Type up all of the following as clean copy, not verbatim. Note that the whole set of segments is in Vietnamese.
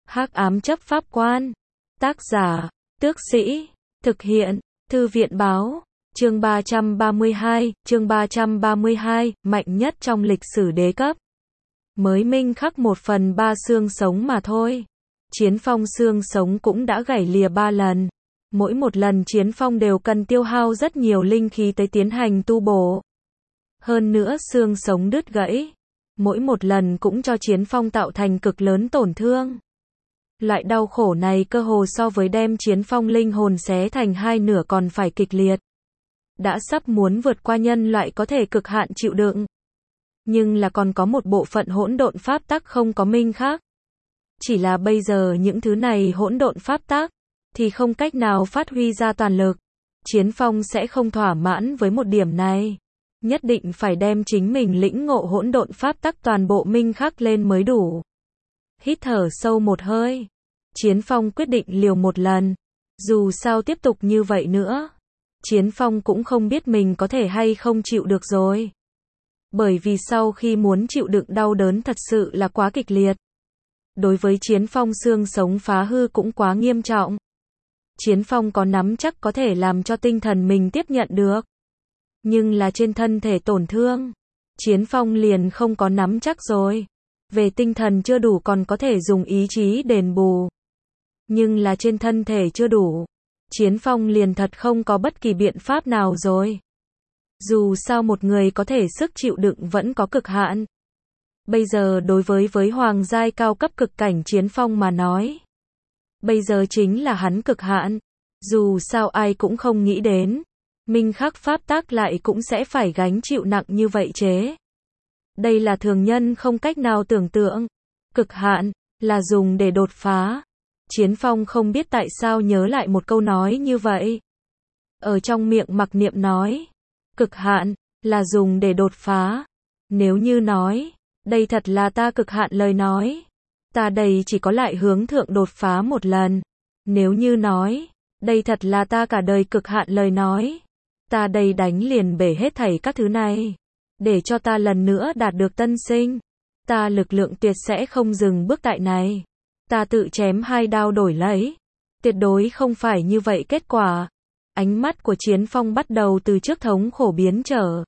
Hắc ám chấp pháp quan. Tác giả, Tước Sĩ. Thực hiện, Thư viện báo. Chương 332, mạnh nhất trong lịch sử đế cấp. Mới minh khắc 1/3 xương sống mà thôi. Chiến phong xương sống cũng đã gãy lìa 3 lần. Mỗi một lần chiến phong đều cần tiêu hao rất nhiều linh khí tới tiến hành tu bổ. Hơn nữa xương sống đứt gãy, mỗi một lần cũng cho chiến phong tạo thành cực lớn tổn thương. Loại đau khổ này cơ hồ so với đem chiến phong linh hồn xé thành hai nửa còn phải kịch liệt. Đã sắp muốn vượt qua nhân loại có thể cực hạn chịu đựng. Nhưng là còn có một bộ phận hỗn độn pháp tắc không có minh khắc. Chỉ là bây giờ những thứ này hỗn độn pháp tắc thì không cách nào phát huy ra toàn lực. Chiến phong sẽ không thỏa mãn với một điểm này. Nhất định phải đem chính mình lĩnh ngộ hỗn độn pháp tắc toàn bộ minh khắc lên mới đủ. Hít thở sâu một hơi. Chiến phong quyết định liều một lần. Dù sao tiếp tục như vậy nữa, Chiến phong cũng không biết mình có thể hay không chịu được rồi. Bởi vì sau khi muốn chịu đựng đau đớn thật sự là quá kịch liệt. Đối với Chiến phong xương sống phá hư cũng quá nghiêm trọng. Chiến phong có nắm chắc có thể làm cho tinh thần mình tiếp nhận được. Nhưng là trên thân thể tổn thương, Chiến phong liền không có nắm chắc rồi. Về tinh thần chưa đủ còn có thể dùng ý chí đền bù. Nhưng là trên thân thể chưa đủ, Chiến phong liền thật không có bất kỳ biện pháp nào rồi. Dù sao một người có thể sức chịu đựng vẫn có cực hạn. Bây giờ đối với hoàng giai cao cấp cực cảnh Chiến phong mà nói, bây giờ chính là hắn cực hạn. Dù sao ai cũng không nghĩ đến, minh khắc pháp tắc lại cũng sẽ phải gánh chịu nặng như vậy chế. Đây là thường nhân không cách nào tưởng tượng. Cực hạn là dùng để đột phá. Chiến phong không biết tại sao nhớ lại một câu nói như vậy. Ở trong miệng mặc niệm nói, cực hạn là dùng để đột phá. Nếu như nói, đây thật là ta cực hạn lời nói, ta đây chỉ có lại hướng thượng đột phá một lần. Nếu như nói, đây thật là ta cả đời cực hạn lời nói, ta đây đánh liền bể hết thảy các thứ này, để cho ta lần nữa đạt được tân sinh. Ta lực lượng tuyệt sẽ không dừng bước tại này. Ta tự chém 2 đao đổi lấy. Tuyệt đối không phải như vậy kết quả. Ánh mắt của Chiến phong bắt đầu từ trước thống khổ biến trở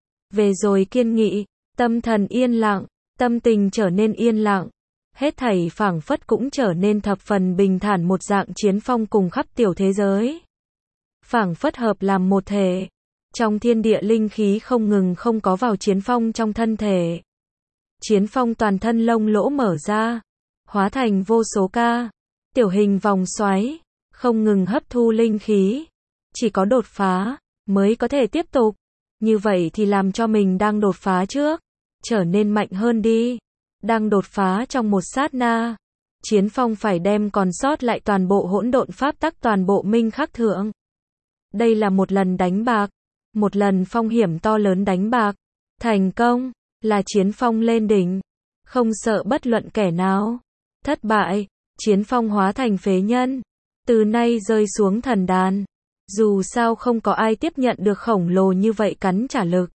về rồi kiên nghị, tâm thần yên lặng, tâm tình trở nên yên lặng. Hết thảy phảng phất cũng trở nên thập phần bình thản một dạng. Chiến phong cùng khắp tiểu thế giới phảng phất hợp làm một thể. Trong thiên địa linh khí không ngừng không có vào Chiến phong trong thân thể. Chiến phong toàn thân lông lỗ mở ra, hóa thành vô số tiểu hình vòng xoáy, không ngừng hấp thu linh khí. Chỉ có đột phá mới có thể tiếp tục. Như vậy thì làm cho mình đang đột phá trước trở nên mạnh hơn đi. Đang đột phá trong một sát na, Chiến phong phải đem còn sót lại toàn bộ hỗn độn pháp tắc toàn bộ minh khắc thượng. Đây là một lần đánh bạc, một lần phong hiểm to lớn đánh bạc. Thành công là Chiến phong lên đỉnh, không sợ bất luận kẻ nào. Thất bại, Chiến phong hóa thành phế nhân, từ nay rơi xuống thần đàn. Dù sao không có ai tiếp nhận được khổng lồ như vậy cắn trả lực.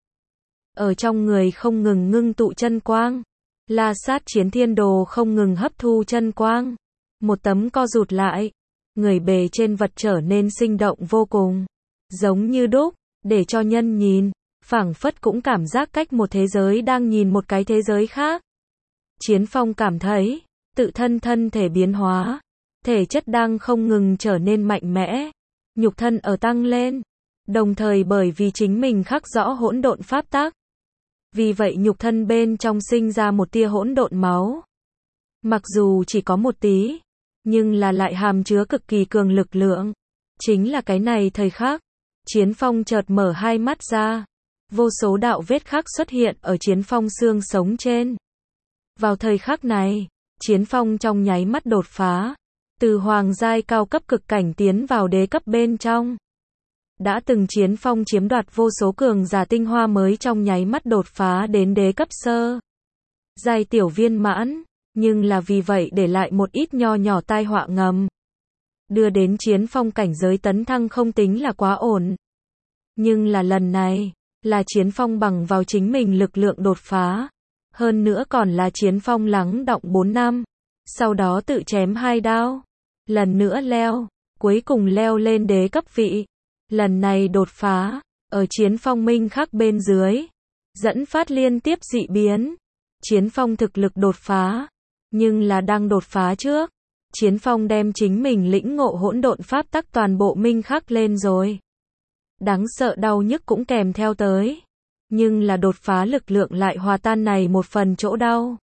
Ở trong người không ngừng ngưng tụ chân quang. La sát chiến thiên đồ không ngừng hấp thu chân quang. Một tấm co rụt lại, người bề trên vật trở nên sinh động vô cùng, giống như đúc, để cho nhân nhìn, phảng phất cũng cảm giác cách một thế giới đang nhìn một cái thế giới khác. Chiến phong cảm thấy, tự thân thân thể biến hóa, thể chất đang không ngừng trở nên mạnh mẽ, nhục thân ở tăng lên, đồng thời bởi vì chính mình khắc rõ hỗn độn pháp tắc. Vì vậy nhục thân bên trong sinh ra một tia hỗn độn máu. Mặc dù chỉ có một tí, nhưng là lại hàm chứa cực kỳ cường lực lượng. Chính là cái này thời khắc, Chiến phong chợt mở hai mắt ra. Vô số đạo vết khắc xuất hiện ở Chiến phong xương sống trên. Vào thời khắc này, Chiến phong trong nháy mắt đột phá. Từ hoàng giai cao cấp cực cảnh tiến vào đế cấp bên trong. Đã từng Chiến phong chiếm đoạt vô số cường giả tinh hoa mới trong nháy mắt đột phá đến đế cấp sơ giai tiểu viên mãn, nhưng là vì vậy để lại một ít nho nhỏ tai họa ngầm. Đưa đến Chiến phong cảnh giới tấn thăng không tính là quá ổn. Nhưng là lần này, là Chiến phong bằng vào chính mình lực lượng đột phá. Hơn nữa còn là Chiến phong lắng đọng 4 năm. sau đó tự chém 2 đao, lần nữa leo, cuối cùng leo lên đế cấp vị. Lần này đột phá, ở chiến phong minh khắc bên dưới, dẫn phát liên tiếp dị biến. Chiến phong thực lực đột phá, nhưng là đang đột phá trước, chiến phong đem chính mình lĩnh ngộ hỗn độn pháp tắc toàn bộ minh khắc lên rồi. Đáng sợ đau nhức cũng kèm theo tới, nhưng là đột phá lực lượng lại hòa tan này một phần chỗ đau.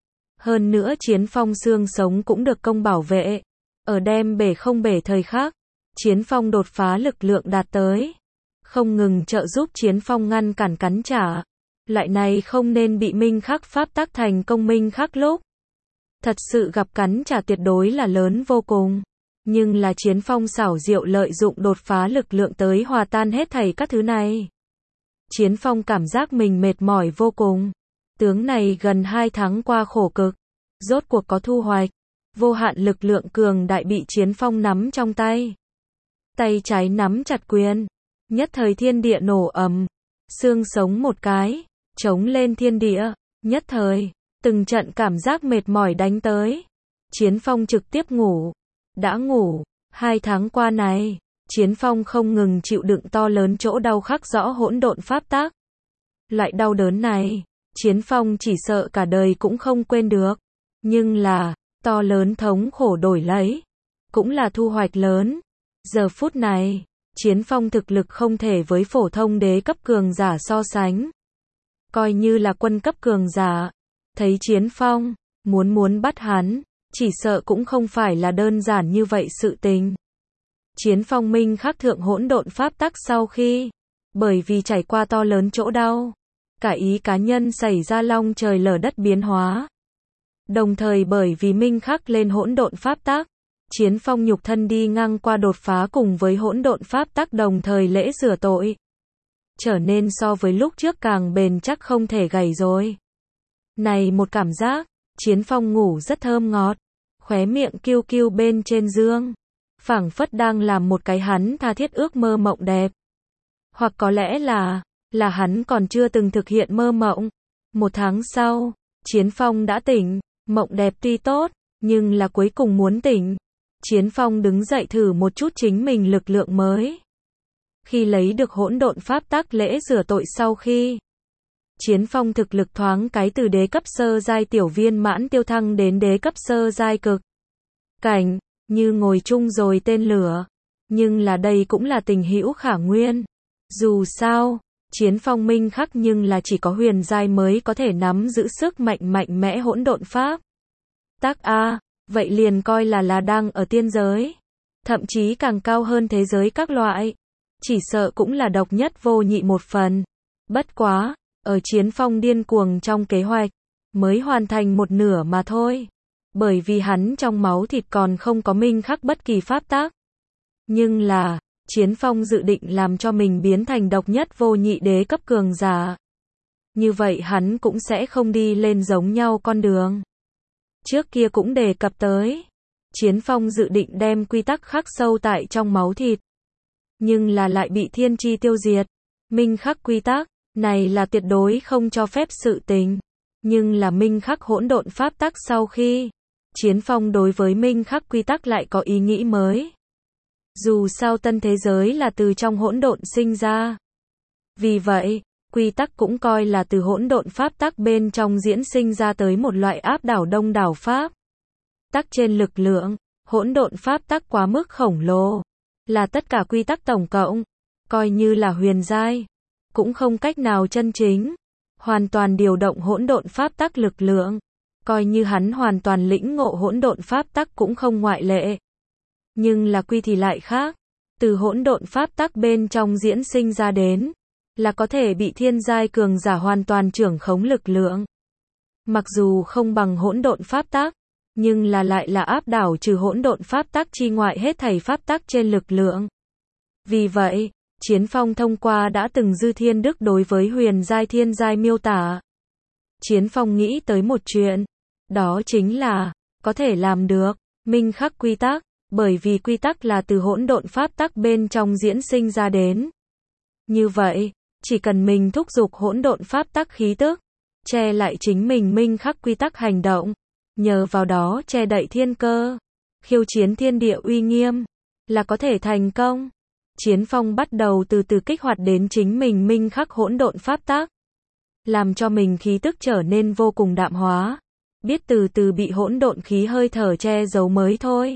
Hơn nữa chiến phong xương sống cũng được công bảo vệ, ở đem bể không bể thời khắc, chiến phong đột phá lực lượng đạt tới, không ngừng trợ giúp chiến phong ngăn cản cắn trả. Loại này không nên bị minh khắc pháp tắc thành công minh khắc lúc. Thật sự gặp cắn trả tuyệt đối là lớn vô cùng. Nhưng là chiến phong xảo diệu lợi dụng đột phá lực lượng tới hòa tan hết thảy các thứ này. Chiến phong cảm giác mình mệt mỏi vô cùng. Tướng này gần 2 tháng qua khổ cực, rốt cuộc có thu hoạch. Vô hạn lực lượng cường đại bị chiến phong nắm trong tay. Tay trái nắm chặt quyền, nhất thời thiên địa nổ ầm, xương sống một cái, chống lên thiên địa, nhất thời, từng trận cảm giác mệt mỏi đánh tới. Chiến phong trực tiếp ngủ, đã ngủ, 2 tháng qua này, chiến phong không ngừng chịu đựng to lớn chỗ đau khắc rõ hỗn độn pháp tắc. Loại đau đớn này, chiến phong chỉ sợ cả đời cũng không quên được, nhưng là, to lớn thống khổ đổi lấy, cũng là thu hoạch lớn. Giờ phút này, chiến phong thực lực không thể với phổ thông đế cấp cường giả so sánh. Coi như là quân cấp cường giả, thấy chiến phong, muốn bắt hắn, chỉ sợ cũng không phải là đơn giản như vậy sự tình. Chiến phong minh khắc thượng hỗn độn pháp tắc sau khi, bởi vì trải qua to lớn chỗ đau, cả ý cá nhân xảy ra long trời lở đất biến hóa. Đồng thời bởi vì minh khắc lên hỗn độn pháp tắc, chiến phong nhục thân đi ngang qua đột phá cùng với hỗn độn pháp tắc đồng thời lễ rửa tội. Trở nên so với lúc trước càng bền chắc không thể gầy rồi. Này một cảm giác, chiến phong ngủ rất thơm ngọt, khóe miệng kiêu kiêu bên trên dương, phảng phất đang làm một cái hắn tha thiết ước mơ mộng đẹp. Hoặc có lẽ là hắn còn chưa từng thực hiện mơ mộng. 1 tháng sau, chiến phong đã tỉnh, mộng đẹp tuy tốt, nhưng là cuối cùng muốn tỉnh. Chiến phong đứng dậy thử một chút chính mình lực lượng mới. Khi lấy được hỗn độn pháp tắc lễ rửa tội sau khi, chiến phong thực lực thoáng cái từ đế cấp sơ giai tiểu viên mãn tiêu thăng đến đế cấp sơ giai cực cảnh, như ngồi chung rồi tên lửa. Nhưng là đây cũng là tình hữu khả nguyên. Dù sao, chiến phong minh khắc nhưng là chỉ có huyền giai mới có thể nắm giữ sức mạnh mẽ hỗn độn pháp tắc a, vậy liền coi là đang ở tiên giới, thậm chí càng cao hơn thế giới các loại, chỉ sợ cũng là độc nhất vô nhị một phần. Bất quá, ở chiến phong điên cuồng trong kế hoạch, mới hoàn thành một nửa mà thôi, bởi vì hắn trong máu thịt còn không có minh khắc bất kỳ pháp tắc. Nhưng là, chiến phong dự định làm cho mình biến thành độc nhất vô nhị đế cấp cường giả. Như vậy hắn cũng sẽ không đi lên giống nhau con đường. Trước kia cũng đề cập tới, chiến phong dự định đem quy tắc khắc sâu tại trong máu thịt. Nhưng là lại bị thiên chi tiêu diệt. Minh khắc quy tắc, này là tuyệt đối không cho phép sự tình. Nhưng là minh khắc hỗn độn pháp tắc sau khi, chiến phong đối với minh khắc quy tắc lại có ý nghĩ mới. Dù sao tân thế giới là từ trong hỗn độn sinh ra. Vì vậy, quy tắc cũng coi là từ hỗn độn pháp tắc bên trong diễn sinh ra tới một loại áp đảo đông đảo pháp tắc trên lực lượng. Hỗn độn pháp tắc quá mức khổng lồ, là tất cả quy tắc tổng cộng, coi như là huyền giai, cũng không cách nào chân chính hoàn toàn điều động hỗn độn pháp tắc lực lượng, coi như hắn hoàn toàn lĩnh ngộ hỗn độn pháp tắc cũng không ngoại lệ. Nhưng là quy thì lại khác, từ hỗn độn pháp tắc bên trong diễn sinh ra đến, là có thể bị thiên giai cường giả hoàn toàn trưởng khống lực lượng. Mặc dù không bằng hỗn độn pháp tắc, nhưng là lại là áp đảo trừ hỗn độn pháp tắc chi ngoại hết thảy pháp tắc trên lực lượng. Vì vậy, chiến phong thông qua đã từng dư thiên đức đối với huyền giai thiên giai miêu tả. Chiến phong nghĩ tới một chuyện, đó chính là, có thể làm được, minh khắc quy tắc, bởi vì quy tắc là từ hỗn độn pháp tắc bên trong diễn sinh ra đến. Như vậy, chỉ cần mình thúc giục hỗn độn pháp tắc khí tức, che lại chính mình minh khắc quy tắc hành động, nhờ vào đó che đậy thiên cơ, khiêu chiến thiên địa uy nghiêm, là có thể thành công. Chiến Phong bắt đầu từ từ kích hoạt đến chính mình minh khắc hỗn độn pháp tắc, làm cho mình khí tức trở nên vô cùng đạm hóa, biết từ từ bị hỗn độn khí hơi thở che giấu mới thôi.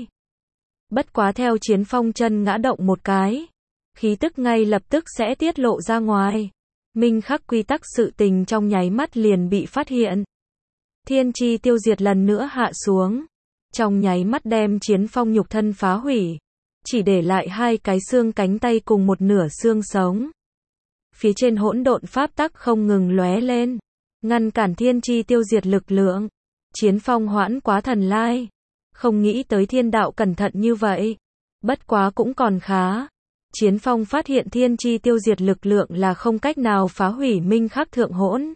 Bất quá theo Chiến Phong chân ngã động một cái, khí tức ngay lập tức sẽ tiết lộ ra ngoài. Minh khắc quy tắc sự tình trong nháy mắt liền bị phát hiện. Thiên chi tiêu diệt lần nữa hạ xuống, trong nháy mắt đem Chiến Phong nhục thân phá hủy, chỉ để lại 2 cái xương cánh tay cùng một nửa xương sống. Phía trên hỗn độn pháp tắc không ngừng lóe lên, ngăn cản thiên chi tiêu diệt lực lượng. Chiến Phong hoãn quá thần lai, không nghĩ tới thiên đạo cẩn thận như vậy. Bất quá cũng còn khá. Chiến Phong phát hiện thiên chi tiêu diệt lực lượng là không cách nào phá hủy minh khắc thượng hỗn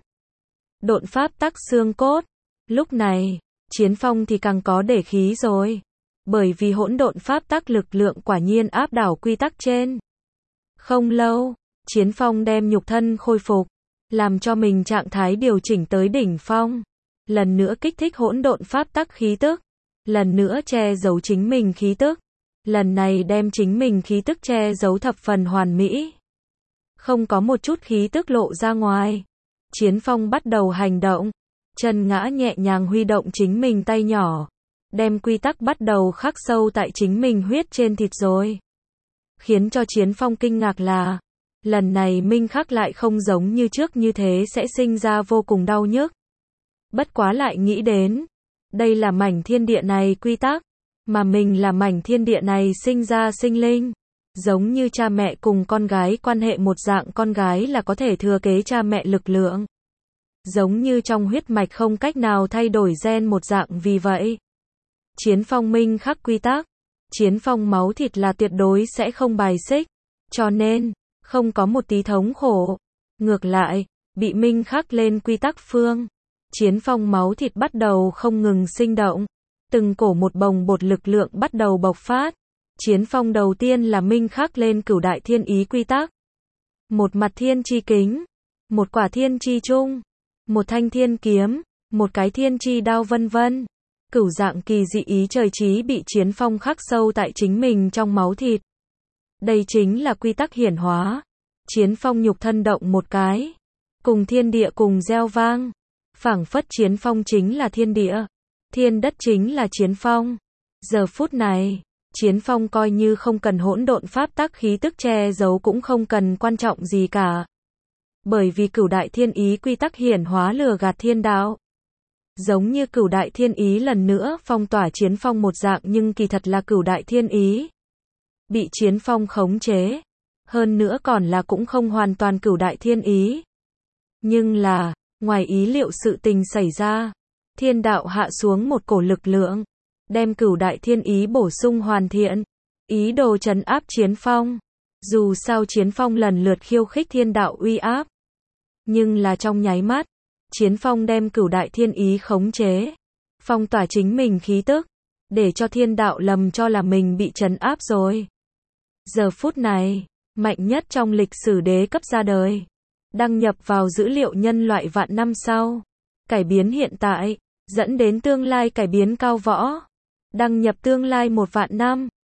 độn pháp tắc xương cốt. Lúc này, Chiến Phong thì càng có để khí rồi. Bởi vì hỗn độn pháp tắc lực lượng quả nhiên áp đảo quy tắc trên. Không lâu, Chiến Phong đem nhục thân khôi phục, làm cho mình trạng thái điều chỉnh tới đỉnh phong. Lần nữa kích thích hỗn độn pháp tắc khí tức, lần nữa che giấu chính mình khí tức. Lần này đem chính mình khí tức che giấu thập phần hoàn mỹ, không có một chút khí tức lộ ra ngoài. Chiến Phong bắt đầu hành động, chân ngã nhẹ nhàng huy động chính mình tay nhỏ, đem quy tắc bắt đầu khắc sâu tại chính mình huyết trên thịt rồi. Khiến cho Chiến Phong kinh ngạc là, lần này minh khắc lại không giống như trước như thế sẽ sinh ra vô cùng đau nhức. Bất quá lại nghĩ đến, đây là mảnh thiên địa này quy tắc, mà mình là mảnh thiên địa này sinh ra sinh linh. Giống như cha mẹ cùng con gái quan hệ một dạng, con gái là có thể thừa kế cha mẹ lực lượng. Giống như trong huyết mạch không cách nào thay đổi gen một dạng, vì vậy Chiến Phong minh khắc quy tắc, Chiến Phong máu thịt là tuyệt đối sẽ không bài xích, cho nên không có một tí thống khổ. Ngược lại, bị minh khắc lên quy tắc phương, Chiến Phong máu thịt bắt đầu không ngừng sinh động, từng cổ một bồng bột lực lượng bắt đầu bộc phát. Chiến Phong đầu tiên là minh khắc lên cửu đại thiên ý quy tắc. Một mặt thiên chi kính, một quả thiên chi trung, một thanh thiên kiếm, một cái thiên chi đao vân vân. Cửu dạng kỳ dị ý trời trí bị Chiến Phong khắc sâu tại chính mình trong máu thịt. Đây chính là quy tắc hiển hóa. Chiến Phong nhục thân động một cái, cùng thiên địa cùng reo vang. Phảng phất Chiến Phong chính là thiên địa, thiên đất chính là Chiến Phong. Giờ phút này, Chiến Phong coi như không cần hỗn độn pháp tắc khí tức che giấu cũng không cần quan trọng gì cả. Bởi vì cửu đại thiên ý quy tắc hiển hóa lừa gạt thiên đạo. Giống như cửu đại thiên ý lần nữa phong tỏa Chiến Phong một dạng, nhưng kỳ thật là cửu đại thiên ý bị Chiến Phong khống chế. Hơn nữa còn là cũng không hoàn toàn cửu đại thiên ý. Nhưng là, ngoài ý liệu sự tình xảy ra. Thiên đạo hạ xuống một cổ lực lượng, đem cửu đại thiên ý bổ sung hoàn thiện, ý đồ trấn áp Chiến Phong. Dù sao Chiến Phong lần lượt khiêu khích thiên đạo uy áp, nhưng là trong nháy mắt, Chiến Phong đem cửu đại thiên ý khống chế, phong tỏa chính mình khí tức, để cho thiên đạo lầm cho là mình bị trấn áp rồi. Giờ phút này, mạnh nhất trong lịch sử đế cấp ra đời, đăng nhập vào dữ liệu nhân loại vạn năm sau, cải biến hiện tại, dẫn đến tương lai cải biến cao võ, đăng nhập tương lai 1 vạn năm.